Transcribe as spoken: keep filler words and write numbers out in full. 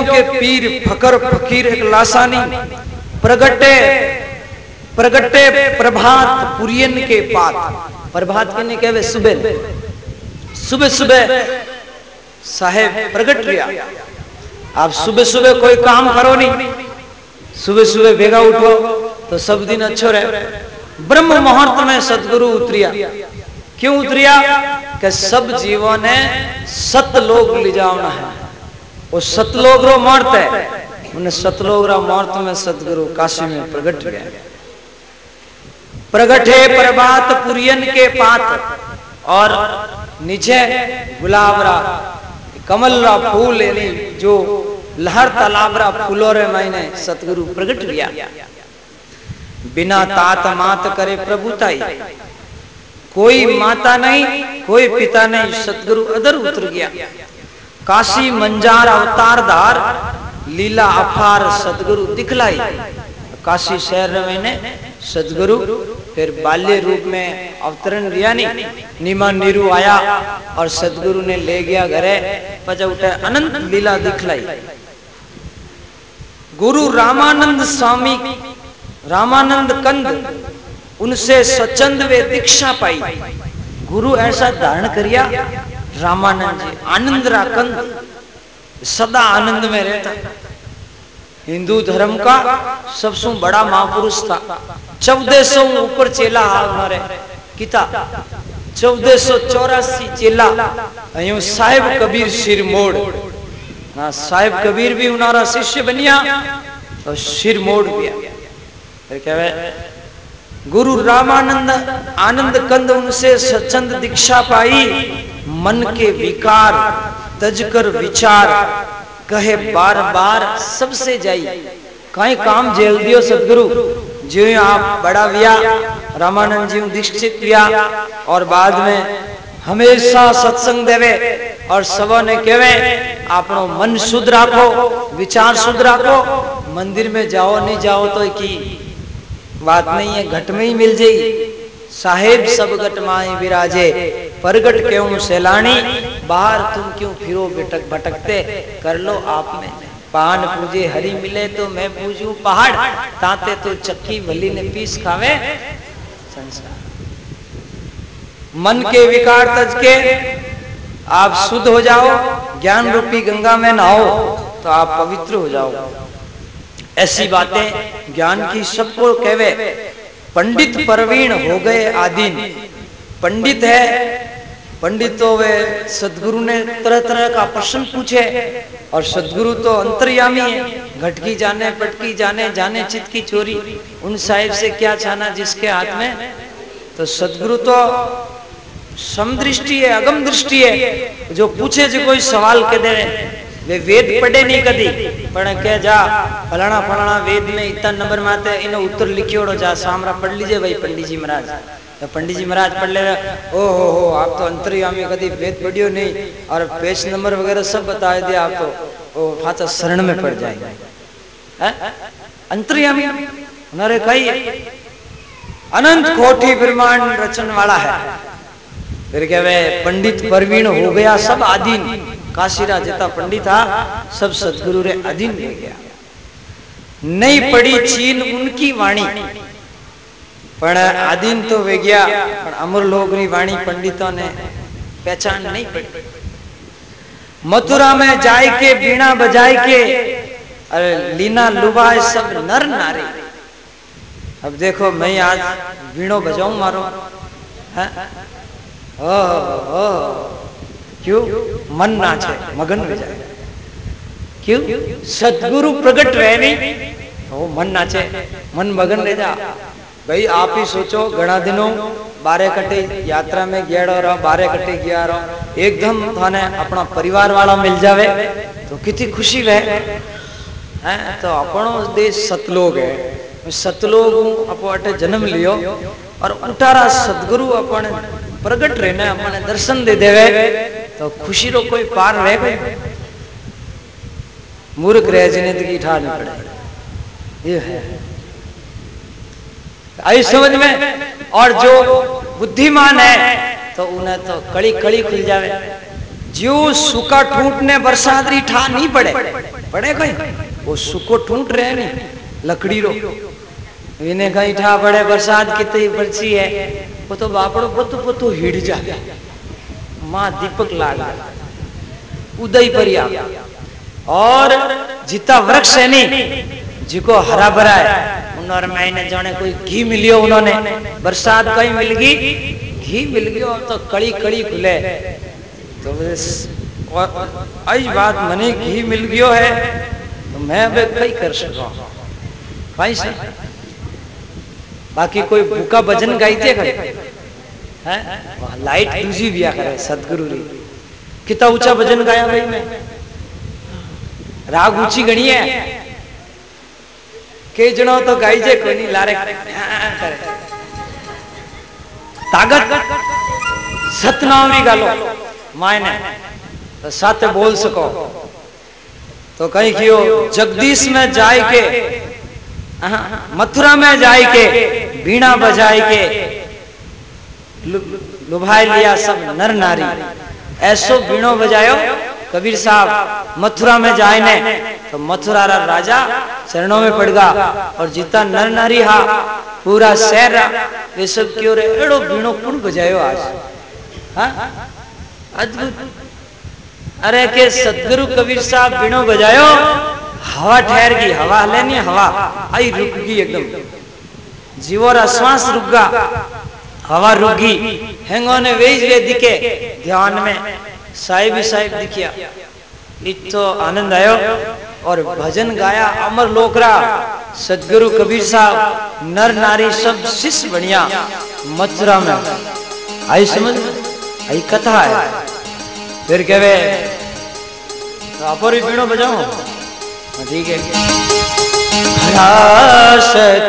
के पीर फकर फकीर एक लासानी प्रगटे प्रगटे प्रभात पुरियन के पात। प्रभात के ने कहवे सुबह सुबह सुबह साहेब प्रगट रिया। आप सुबह सुबह कोई काम करो नहीं, सुबह सुबह बेगा उठो तो सब दिन अच्छो रहे। ब्रह्म मुहूर्त में सतगुरु उतरिया। क्यों उतरिया? कि सब जीवों ने सतलोक ले जाना है। वो सतलोक रो मुहूर्त है, उन्हें सतलोक रो मुहूर्त में सतगुरु काशी में प्रगट गया। प्रगटे प्रभात पुरियन के पात और नीचे गुलाबरा कमलरा फूल यानी जो लहर तालाबरा फूलों रे मायने सतगुरु प्रगट गया। बिना तात मात करे प्रभुताई, कोई माता नहीं कोई पिता नहीं, सतगुरु अदर उतर गया। काशी मंजार अवतार धार लीला अपार सतगुरु दिखलाई। काशी शहर में सतगुरु फिर बाल्य रूप में अवतरण दिया नहीं। नीमा नीरू आया और सतगुरु ने ले गया घरे, पचा उठे अनंत लीला दिखलाई। गुरु रामानंद स्वामी रामानंद कंद उनसे स्वच्छंद वे दीक्षा पाई। गुरु ऐसा धारण करिया रामानंद जी आनंद रा कंद, सदा आनंद में रहता। हिंदू धर्म का सबसे बड़ा महापुरुष था। चौदह सौ ऊपर चेला हमारे किता चौदह सौ चौरासी चेला। अयो साहिब कबीर सिर मोड़ ना, साहिब कबीर भी उनारा शिष्य बनिया और सिर मोड़ गया। फिर कहवे गुरु रामानंद आनंद कंद उनसे स्वच्छंद दीक्षा पाई। मन के विकार तजकर विचार कहे बार बार सबसे जाई। कहीं काम जेल दियो सतगुरु जो आप बड़ा विया रामानंद जी दीक्षित विया और बाद में हमेशा सत्संग देवे और सबों ने कहवे आपनो मन शुद्ध राखो, विचार शुद्ध राखो। मंदिर में जाओ नहीं जाओ तो की बात नहीं है, घट में ही मिल जाई। साहेब सब घट माई विराजे परगट क्यों सैलानी, बाहर तुम क्यों फिरो भटक भटकते, कर लो आप में पान पूजे हरी मिले तो मैं पूजू पहाड़, ताते तो चक्की भली ने पीस खावे संसार। मन के विकार तज के आप शुद्ध हो जाओ, ज्ञान रूपी गंगा में नहाओ तो आप पवित्र हो जाओ। ऐसी बातें ज्ञान की सबको कहवे। पंडित प्रवीण हो गए आदीन। पंडित है, पंडित तो वे सदगुरु ने तरह तरह का प्रश्न पूछे और सदगुरु तो अंतर्यामी है। घटकी जाने पटकी जाने जाने चित की चोरी, उन साहिब से क्या छाना जिसके हाथ में। तो सदगुरु तो समदृष्टि है, अगम दृष्टि है। जो पूछे जो कोई सवाल के दे वे वेद पढ़े नहीं कदी पण कह जा फलाना फलाना वेद में इतना नंबर माते इन उत्तर लिखियोड़ो जा सामरा पढ़ लीजिए भाई पंडित जी महाराज। तो पंडित जी महाराज पढ़ ले ओ हो हो आप तो अंतर्यामी कदी वेद पढ़ियो नहीं और पेज नंबर वगैरह सब बता दिए आप तो ओ फाचा शरण में पड़ जाएंगे। अंतर्यामी उन्होंने कही अनंत कोटि ब्रह्मांड रचन वाला है। फिर कहवे पंडित प्रवीण हो गया सब आदीन। काशीरा जितना पंडित था सब सदगुरु रे अधीन हो गया। नहीं पड़ी चीन उनकी वाणी पण आदीन तो वे गया, पण अमर लोग री वाणी पंडितों ने पहचान नहीं पड़ी। मथुरा में जाय के बीणा बजाय के अरे लीना लुभाए सब नर नारी। अब देखो मैं आज बीणो बजाऊं मारो है ओ, ओ, क्यों मन नाचे मगन हो जाए। क्यों सतगुरु प्रकट रहे नहीं तो मन नाचे मन मगन रह जा। भाई आप ही सोचो घना दिनों बारह कटे यात्रा में गया रहा, बारह कटे गया रहा, एकदम थाने अपना परिवार वाला मिल जावे तो कितनी खुशी वह है। तो अपनो देश सतलोक है, सतलोक अपो अटे जन्म लियो और उठारा सदगुरु अपन प्रगट रहने अपने दर्शन दे देवे तो खुशी रो कोई पार रह गए। मूर्ख रह जिंदगी ठा नहीं पड़े ये है आई समझ में। और जो बुद्धिमान है तो उन्हें तो कड़ी कड़ी खुल जावे। जो सूखा ठूट ने बरसात री ठा नहीं पड़े पड़े कहीं वो सुको टूट रहे नहीं लकड़ी रो इन्हें कहीं ठा पड़े बरसात कितनी बरसी है वो तो बापड़ो पतु पतु हिड़ जाए माँ दीपक लाग जाए उदय परिया और जितना वृक्ष है नहीं जिको हरा भरा है उन्होंने मैंने जाने कोई घी मिलियो उन्होंने बरसात कहीं मिल गई घी मिल गयो तो कड़ी कड़ी खुले तो आई बात मने घी मिल गयो है तो मैं अब कई कर सका भाई से बाकी कोई भूखा भजन गाइते करे हैं लाइट दूजी बिया करे सदगुरु री कितना ऊंचा भजन गाया भाई मैं राग ऊंची गणी है के जनो तो गाई जे कोई नहीं लारे करे ताकत सतनाम गालो मायने तो साथ बोल सको तो कहीं क्यों जगदीश में जाए के मथुरा में जाए के बीणा बजाए के लुभाई लिया सब नर नारी ऐसो बीणो बजायो कबीर साहब मथुरा में जाए ने तो मथुरा रा राजा चरणों में पड़गा और जितना नर नारी हा पूरा शहर वे सब क्यों रे एड़ो बीणो कौन बजायो आज हाँ अद्भुत अरे के सदगुरु कबीर साहब बीणो बजायो हवा ठहर गई हवा हले नहीं हवा आई रुक गई एकदम जीवो रा श्वास रुक गा हवा रुक गई हेंगो ने वेज वे दिखे ध्यान में साहिब ही साहिब दिखिया इतो आनंद आयो और भजन गाया अमर लोकरा सदगुरु कबीर साहब नर नारी सब शिष्य बनिया मथुरा में आई समझ आई कथा है फिर कहवे तो आप और भी बीणो बजाओ ठीक है।